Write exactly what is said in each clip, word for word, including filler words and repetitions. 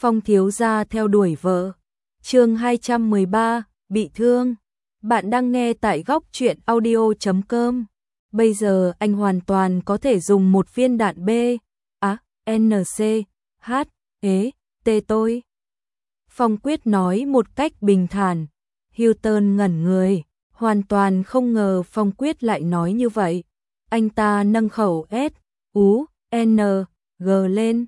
Phong thiếu gia theo đuổi vợ. Chương hai trăm mười ba, bị thương. Bạn đang nghe tại góc truyện audio chấm com. Bây giờ anh hoàn toàn có thể dùng một viên đạn B, á, N C, H, E, T tôi. Phong Quyết nói một cách bình thản. Hilton ngẩn người, hoàn toàn không ngờ Phong Quyết lại nói như vậy. Anh ta nâng khẩu S, U, N, G lên.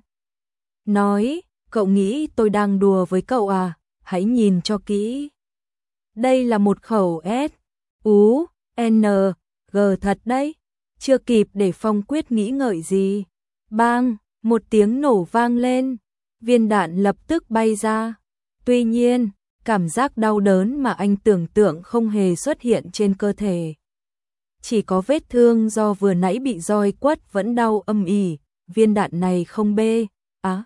Nói, cậu nghĩ tôi đang đùa với cậu à? Hãy nhìn cho kỹ. Đây là một khẩu S, U, N, G thật đấy. Chưa kịp để Phong Quyết nghĩ ngợi gì. Bang, một tiếng nổ vang lên. Viên đạn lập tức bay ra. Tuy nhiên, cảm giác đau đớn mà anh tưởng tượng không hề xuất hiện trên cơ thể. Chỉ có vết thương do vừa nãy bị roi quất vẫn đau âm ỉ. Viên đạn này không B, á,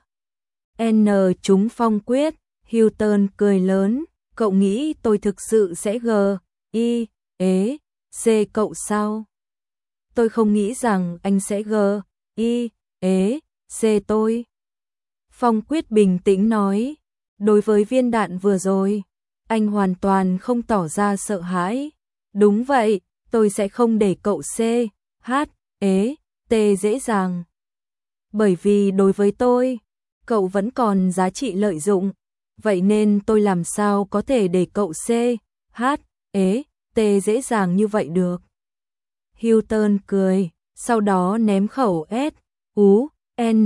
N trúng Phong Quyết. Hilton cười lớn. Cậu nghĩ tôi thực sự sẽ G, I, E, C cậu sao? Tôi không nghĩ rằng anh sẽ G, I, E, C tôi. Phong Quyết bình tĩnh nói. Đối với viên đạn vừa rồi, anh hoàn toàn không tỏ ra sợ hãi. Đúng vậy, tôi sẽ không để cậu C, H, E, T dễ dàng. Bởi vì đối với tôi, cậu vẫn còn giá trị lợi dụng. Vậy nên tôi làm sao có thể để cậu C, H, E, T dễ dàng như vậy được. Hilton cười, sau đó ném khẩu S, U, N,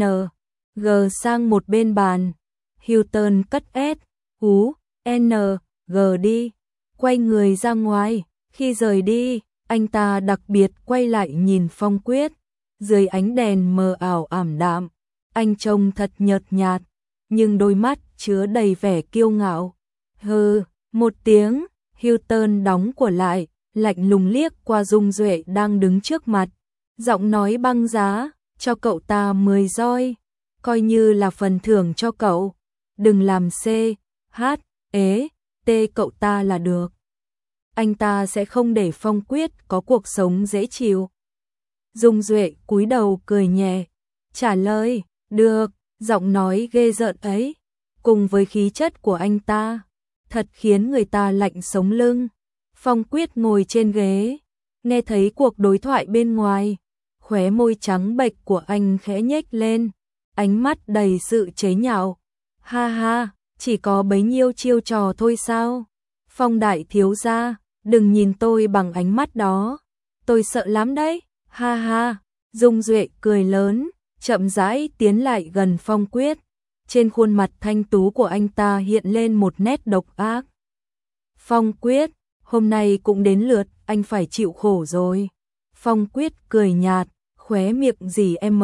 G sang một bên bàn. Hilton cất S, U, N, G đi, quay người ra ngoài. Khi rời đi, anh ta đặc biệt quay lại nhìn Phong Quyết. Dưới ánh đèn mờ ảo ảm đạm, anh trông thật nhợt nhạt, nhưng đôi mắt chứa đầy vẻ kiêu ngạo. Hừ, một tiếng, Hilton đóng của lại, lạnh lùng liếc qua Dung Duệ đang đứng trước mặt. Giọng nói băng giá, cho cậu ta mười roi, coi như là phần thưởng cho cậu. Đừng làm C, H, E, T cậu ta là được. Anh ta sẽ không để Phong Quyết có cuộc sống dễ chịu. Dung Duệ cúi đầu cười nhẹ, trả lời, được, giọng nói ghê rợn ấy, cùng với khí chất của anh ta, thật khiến người ta lạnh sống lưng. Phong Quyết ngồi trên ghế, nghe thấy cuộc đối thoại bên ngoài, khóe môi trắng bệch của anh khẽ nhếch lên, ánh mắt đầy sự chế nhạo. Ha ha, chỉ có bấy nhiêu chiêu trò thôi sao? Phong đại thiếu gia, đừng nhìn tôi bằng ánh mắt đó, tôi sợ lắm đấy. Ha ha, Dung Duệ cười lớn, chậm rãi tiến lại gần Phong Quyết. Trên khuôn mặt thanh tú của anh ta hiện lên một nét độc ác. Phong Quyết, hôm nay cũng đến lượt anh phải chịu khổ rồi. Phong Quyết cười nhạt, khóe miệng rỉ M,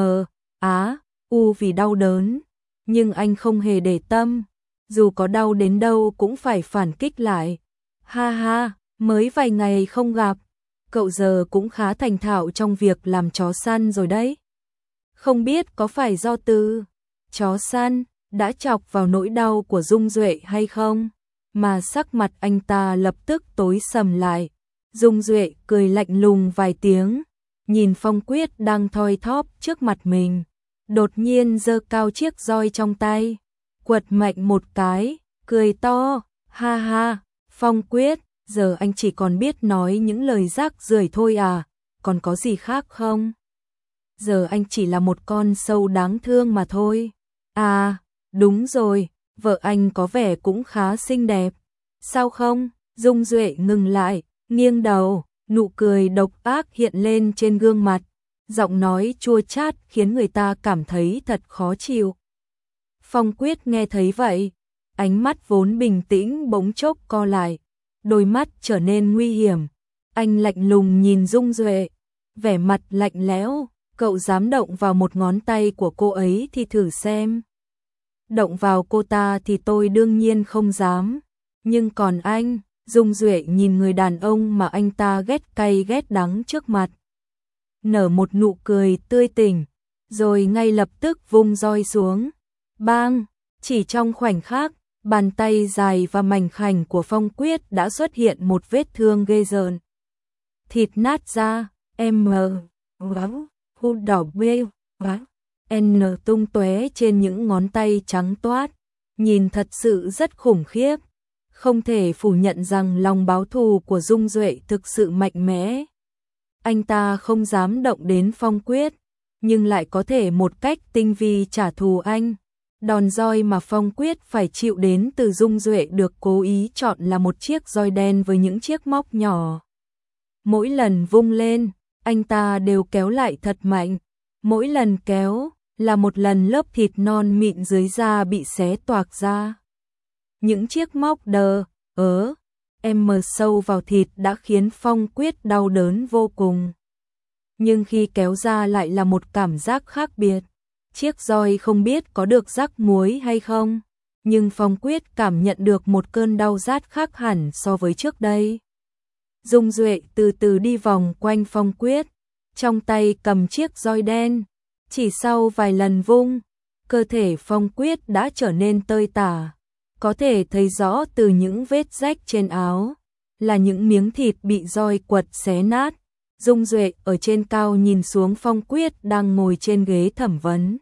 Á, U vì đau đớn. Nhưng anh không hề để tâm, dù có đau đến đâu cũng phải phản kích lại. Ha ha, mới vài ngày không gặp, cậu giờ cũng khá thành thạo trong việc làm chó săn rồi đấy. Không biết có phải do từ chó săn đã chọc vào nỗi đau của Dung Duệ hay không, mà sắc mặt anh ta lập tức tối sầm lại. Dung Duệ cười lạnh lùng vài tiếng, nhìn Phong Quyết đang thoi thóp trước mặt mình, đột nhiên giơ cao chiếc roi trong tay, quật mạnh một cái, cười to, ha ha, Phong Quyết, giờ anh chỉ còn biết nói những lời rác rưởi thôi à, còn có gì khác không? Giờ anh chỉ là một con sâu đáng thương mà thôi. À, đúng rồi, vợ anh có vẻ cũng khá xinh đẹp. Sao không? Dung Duệ ngừng lại, nghiêng đầu, nụ cười độc ác hiện lên trên gương mặt. Giọng nói chua chát khiến người ta cảm thấy thật khó chịu. Phong Quyết nghe thấy vậy, ánh mắt vốn bình tĩnh bỗng chốc co lại, đôi mắt trở nên nguy hiểm. Anh lạnh lùng nhìn Dung Duệ, vẻ mặt lạnh lẽo, cậu dám động vào một ngón tay của cô ấy thì thử xem. Động vào cô ta thì tôi đương nhiên không dám, nhưng còn anh, Dung Duệ nhìn người đàn ông mà anh ta ghét cay ghét đắng trước mặt, nở một nụ cười tươi tỉnh, rồi ngay lập tức vung roi xuống. Bang, chỉ trong khoảnh khắc, bàn tay dài và mảnh khảnh của Phong Quyết đã xuất hiện một vết thương ghê rợn. Thịt nát ra, M, Wow, hu đỏ bê, N tung tóe trên những ngón tay trắng toát. nhìn thật sự rất khủng khiếp. Không thể phủ nhận rằng lòng báo thù của Dung Duệ thực sự mạnh mẽ. Anh ta không dám động đến Phong Quyết, nhưng lại có thể một cách tinh vi trả thù anh. Đòn roi mà Phong Quyết phải chịu đến từ Dung Duệ được cố ý chọn là một chiếc roi đen với những chiếc móc nhỏ. Mỗi lần vung lên, anh ta đều kéo lại thật mạnh. Mỗi lần kéo là một lần lớp thịt non mịn dưới da bị xé toạc ra. Những chiếc móc đờ, ớ, em mờ sâu vào thịt đã khiến Phong Quyết đau đớn vô cùng. Nhưng khi kéo ra lại là một cảm giác khác biệt. Chiếc roi không biết có được rắc muối hay không, nhưng Phong Quyết cảm nhận được một cơn đau rát khác hẳn so với trước đây. Dung Duệ từ từ đi vòng quanh Phong Quyết, trong tay cầm chiếc roi đen. Chỉ sau vài lần vung, cơ thể Phong Quyết đã trở nên tơi tả. Có thể thấy rõ từ những vết rách trên áo, là những miếng thịt bị roi quật xé nát. Dung Duệ ở trên cao nhìn xuống Phong Quyết đang ngồi trên ghế thẩm vấn.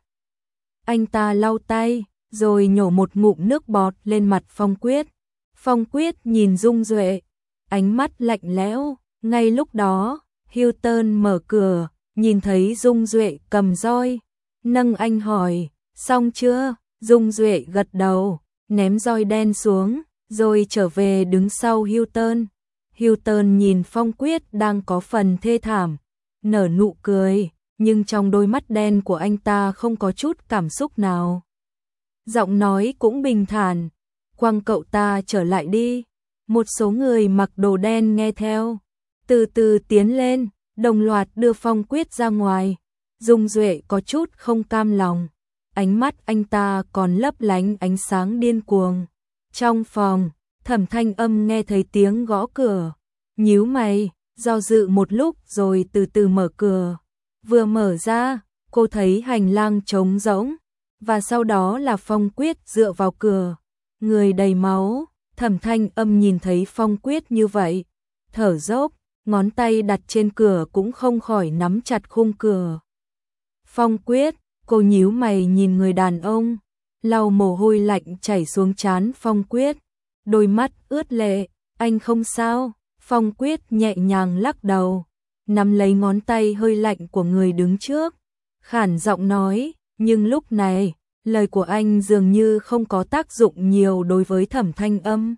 Anh ta lau tay, rồi nhổ một ngụm nước bọt lên mặt Phong Quyết. Phong Quyết nhìn Dung Duệ, ánh mắt lạnh lẽo. Ngay lúc đó, Hilton mở cửa, nhìn thấy Dung Duệ cầm roi, nâng anh hỏi, xong chưa? Dung Duệ gật đầu, ném roi đen xuống, rồi trở về đứng sau Hilton. Hilton nhìn Phong Quyết đang có phần thê thảm, nở nụ cười, nhưng trong đôi mắt đen của anh ta không có chút cảm xúc nào. Giọng nói cũng bình thản, quăng cậu ta trở lại đi. Một số người mặc đồ đen nghe theo, từ từ tiến lên, đồng loạt đưa Phong Quyết ra ngoài. Dung Duệ có chút không cam lòng, ánh mắt anh ta còn lấp lánh ánh sáng điên cuồng. Trong phòng, Thẩm Thanh Âm nghe thấy tiếng gõ cửa, nhíu mày, do dự một lúc rồi từ từ mở cửa. Vừa mở ra, cô thấy hành lang trống rỗng, và sau đó là Phong Quyết dựa vào cửa, người đầy máu. Thẩm Thanh Âm nhìn thấy Phong Quyết như vậy, thở dốc, ngón tay đặt trên cửa cũng không khỏi nắm chặt khung cửa. Phong Quyết, cô nhíu mày nhìn người đàn ông, lau mồ hôi lạnh chảy xuống trán Phong Quyết, đôi mắt ướt lệ. Anh không sao? Phong Quyết nhẹ nhàng lắc đầu, nắm lấy ngón tay hơi lạnh của người đứng trước, khản giọng nói, nhưng lúc này, lời của anh dường như không có tác dụng nhiều đối với Thẩm Thanh Âm.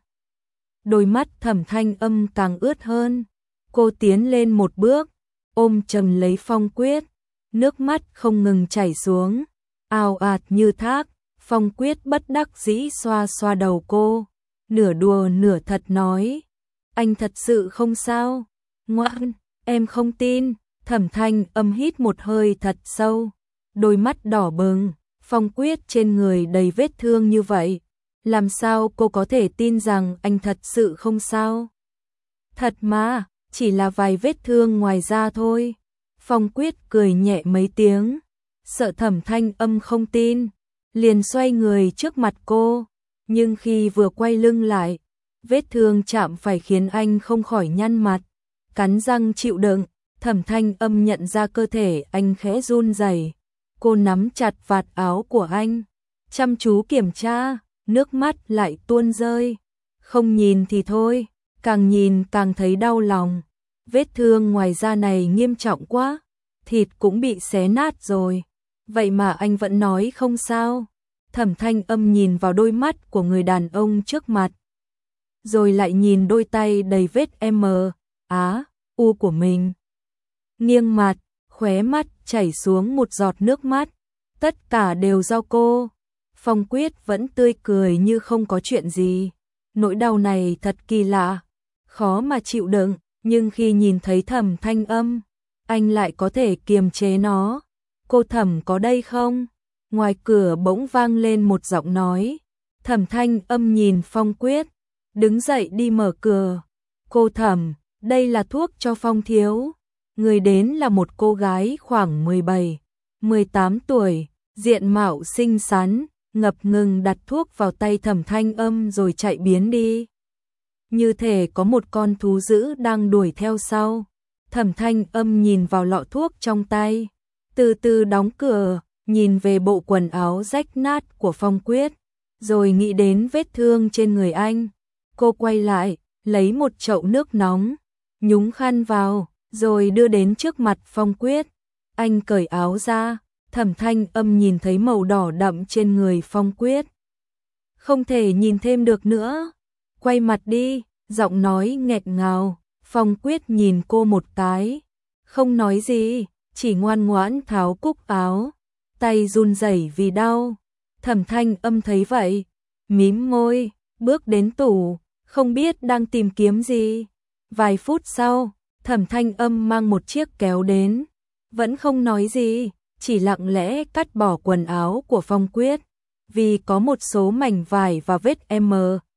Đôi mắt Thẩm Thanh Âm càng ướt hơn, cô tiến lên một bước, ôm chầm lấy Phong Quyết, nước mắt không ngừng chảy xuống, ào ạt như thác. Phong Quyết bất đắc dĩ xoa xoa đầu cô, nửa đùa nửa thật nói, anh thật sự không sao? Ngoan, em không tin. Thẩm Thanh Âm hít một hơi thật sâu, đôi mắt đỏ bừng. Phong Quyết trên người đầy vết thương như vậy, làm sao cô có thể tin rằng anh thật sự không sao? Thật mà, chỉ là vài vết thương ngoài da thôi. Phong Quyết cười nhẹ mấy tiếng, sợ Thẩm Thanh Âm không tin, liền xoay người trước mặt cô, nhưng khi vừa quay lưng lại, vết thương chạm phải khiến anh không khỏi nhăn mặt, cắn răng chịu đựng. Thẩm Thanh Âm nhận ra cơ thể anh khẽ run rẩy, cô nắm chặt vạt áo của anh, chăm chú kiểm tra, nước mắt lại tuôn rơi. Không nhìn thì thôi, càng nhìn càng thấy đau lòng. Vết thương ngoài da này nghiêm trọng quá, thịt cũng bị xé nát rồi, vậy mà anh vẫn nói không sao. Thẩm Thanh Âm nhìn vào đôi mắt của người đàn ông trước mặt, rồi lại nhìn đôi tay đầy vết M, Á, U của mình. Nghiêng mặt, khóe mắt chảy xuống một giọt nước mắt, tất cả đều do cô. Phong Quyết vẫn tươi cười như không có chuyện gì. Nỗi đau này thật kỳ lạ, khó mà chịu đựng, nhưng khi nhìn thấy Thẩm Thanh Âm, anh lại có thể kiềm chế nó. Cô Thẩm có đây không? Ngoài cửa bỗng vang lên một giọng nói. Thẩm Thanh Âm nhìn Phong Quyết, đứng dậy đi mở cửa. Cô Thẩm, đây là thuốc cho Phong thiếu. Người đến là một cô gái khoảng mười bảy, mười tám tuổi, diện mạo xinh xắn, ngập ngừng đặt thuốc vào tay Thẩm Thanh Âm rồi chạy biến đi. Như thể có một con thú dữ đang đuổi theo sau. Thẩm Thanh Âm nhìn vào lọ thuốc trong tay, từ từ đóng cửa, nhìn về bộ quần áo rách nát của Phong Quyết, rồi nghĩ đến vết thương trên người anh. Cô quay lại, lấy một chậu nước nóng, nhúng khăn vào, rồi đưa đến trước mặt Phong Quyết. Anh cởi áo ra, Thẩm Thanh Âm nhìn thấy màu đỏ đậm trên người Phong Quyết. Không thể nhìn thêm được nữa. Quay mặt đi, giọng nói nghẹt ngào. Phong Quyết nhìn cô một cái, không nói gì, chỉ ngoan ngoãn tháo cúc áo, tay run rẩy vì đau. Thẩm Thanh Âm thấy vậy, mím môi, bước đến tủ, không biết đang tìm kiếm gì. Vài phút sau, Thẩm Thanh Âm mang một chiếc kéo đến, vẫn không nói gì, chỉ lặng lẽ cắt bỏ quần áo của Phong Quyết, vì có một số mảnh vải và vết M,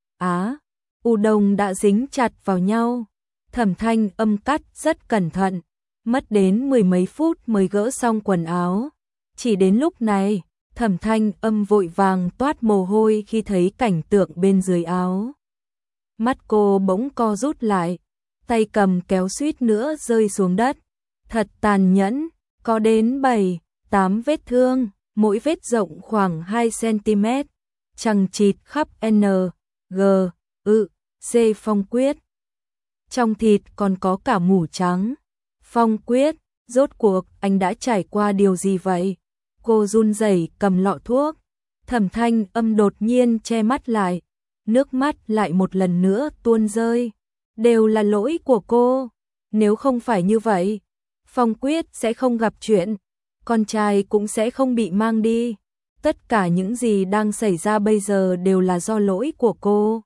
á, u đồng đã dính chặt vào nhau. Thẩm Thanh Âm cắt rất cẩn thận, mất đến mười mấy phút mới gỡ xong quần áo. Chỉ đến lúc này, Thẩm Thanh Âm vội vàng toát mồ hôi khi thấy cảnh tượng bên dưới áo. Mắt cô bỗng co rút lại, tay cầm kéo suýt nữa rơi xuống đất. Thật tàn nhẫn, có đến bảy, tám vết thương, mỗi vết rộng khoảng hai xăng ti mét, chằng chịt khắp N, G, ư, C. Phong Quyết. Trong thịt còn có cả mủ trắng. Phong Quyết, rốt cuộc anh đã trải qua điều gì vậy? Cô run rẩy cầm lọ thuốc. Thẩm Thanh Âm đột nhiên che mắt lại, nước mắt lại một lần nữa tuôn rơi. Đều là lỗi của cô. Nếu không phải như vậy, Phong Quyết sẽ không gặp chuyện, con trai cũng sẽ không bị mang đi. Tất cả những gì đang xảy ra bây giờ đều là do lỗi của cô.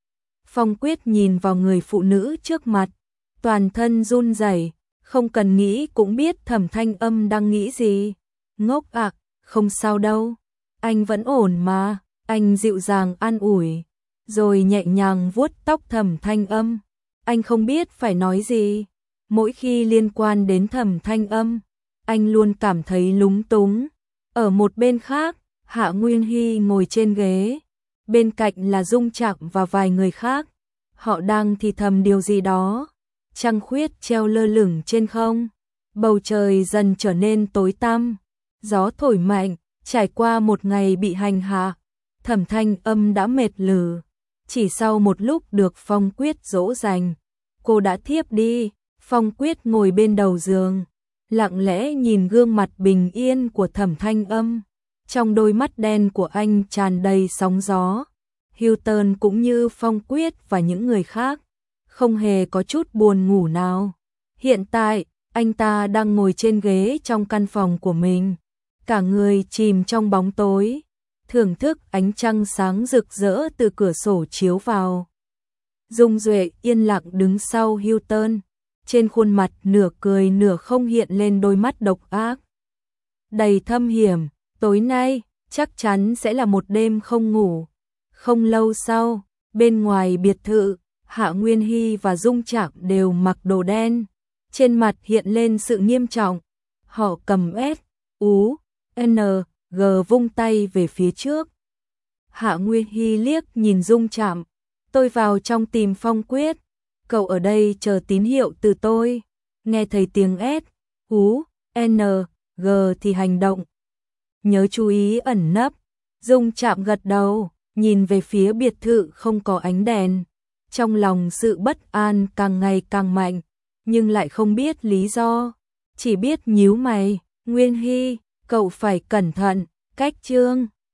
Phong Quyết nhìn vào người phụ nữ trước mặt, toàn thân run rẩy, không cần nghĩ cũng biết Thẩm Thanh Âm đang nghĩ gì. Ngốc ạ, không sao đâu, anh vẫn ổn mà. Anh dịu dàng an ủi, rồi nhẹ nhàng vuốt tóc Thẩm Thanh Âm. Anh không biết phải nói gì. Mỗi khi liên quan đến Thẩm Thanh Âm, anh luôn cảm thấy lúng túng. Ở một bên khác, Hạ Nguyên Hy ngồi trên ghế, bên cạnh là Dung Trạm và vài người khác. Họ đang thì thầm điều gì đó. Trăng khuyết treo lơ lửng trên không, bầu trời dần trở nên tối tăm, gió thổi mạnh. Trải qua một ngày bị hành hạ, Thẩm Thanh Âm đã mệt lử. Chỉ sau một lúc được Phong Quyết dỗ dành, cô đã thiếp đi. Phong Quyết ngồi bên đầu giường, lặng lẽ nhìn gương mặt bình yên của Thẩm Thanh Âm. Trong đôi mắt đen của anh tràn đầy sóng gió. Hilton cũng như Phong Quyết và những người khác, không hề có chút buồn ngủ nào. Hiện tại, anh ta đang ngồi trên ghế trong căn phòng của mình, cả người chìm trong bóng tối, thưởng thức ánh trăng sáng rực rỡ từ cửa sổ chiếu vào. Dung Duệ yên lặng đứng sau Hilton, trên khuôn mặt nửa cười nửa không hiện lên đôi mắt độc ác, đầy thâm hiểm. Tối nay, chắc chắn sẽ là một đêm không ngủ. Không lâu sau, bên ngoài biệt thự, Hạ Nguyên Hy và Dung Trạm đều mặc đồ đen, trên mặt hiện lên sự nghiêm trọng. Họ cầm S, U, N, G vung tay về phía trước. Hạ Nguyên Hy liếc nhìn Dung Trạm, tôi vào trong tìm Phong Quyết, cậu ở đây chờ tín hiệu từ tôi. Nghe thấy tiếng S, U, N, G thì hành động. Nhớ chú ý ẩn nấp. Dung Trạm gật đầu, nhìn về phía biệt thự không có ánh đèn. Trong lòng sự bất an càng ngày càng mạnh, nhưng lại không biết lý do. Chỉ biết nhíu mày. Nguyên Hy, cậu phải cẩn thận, cách chương.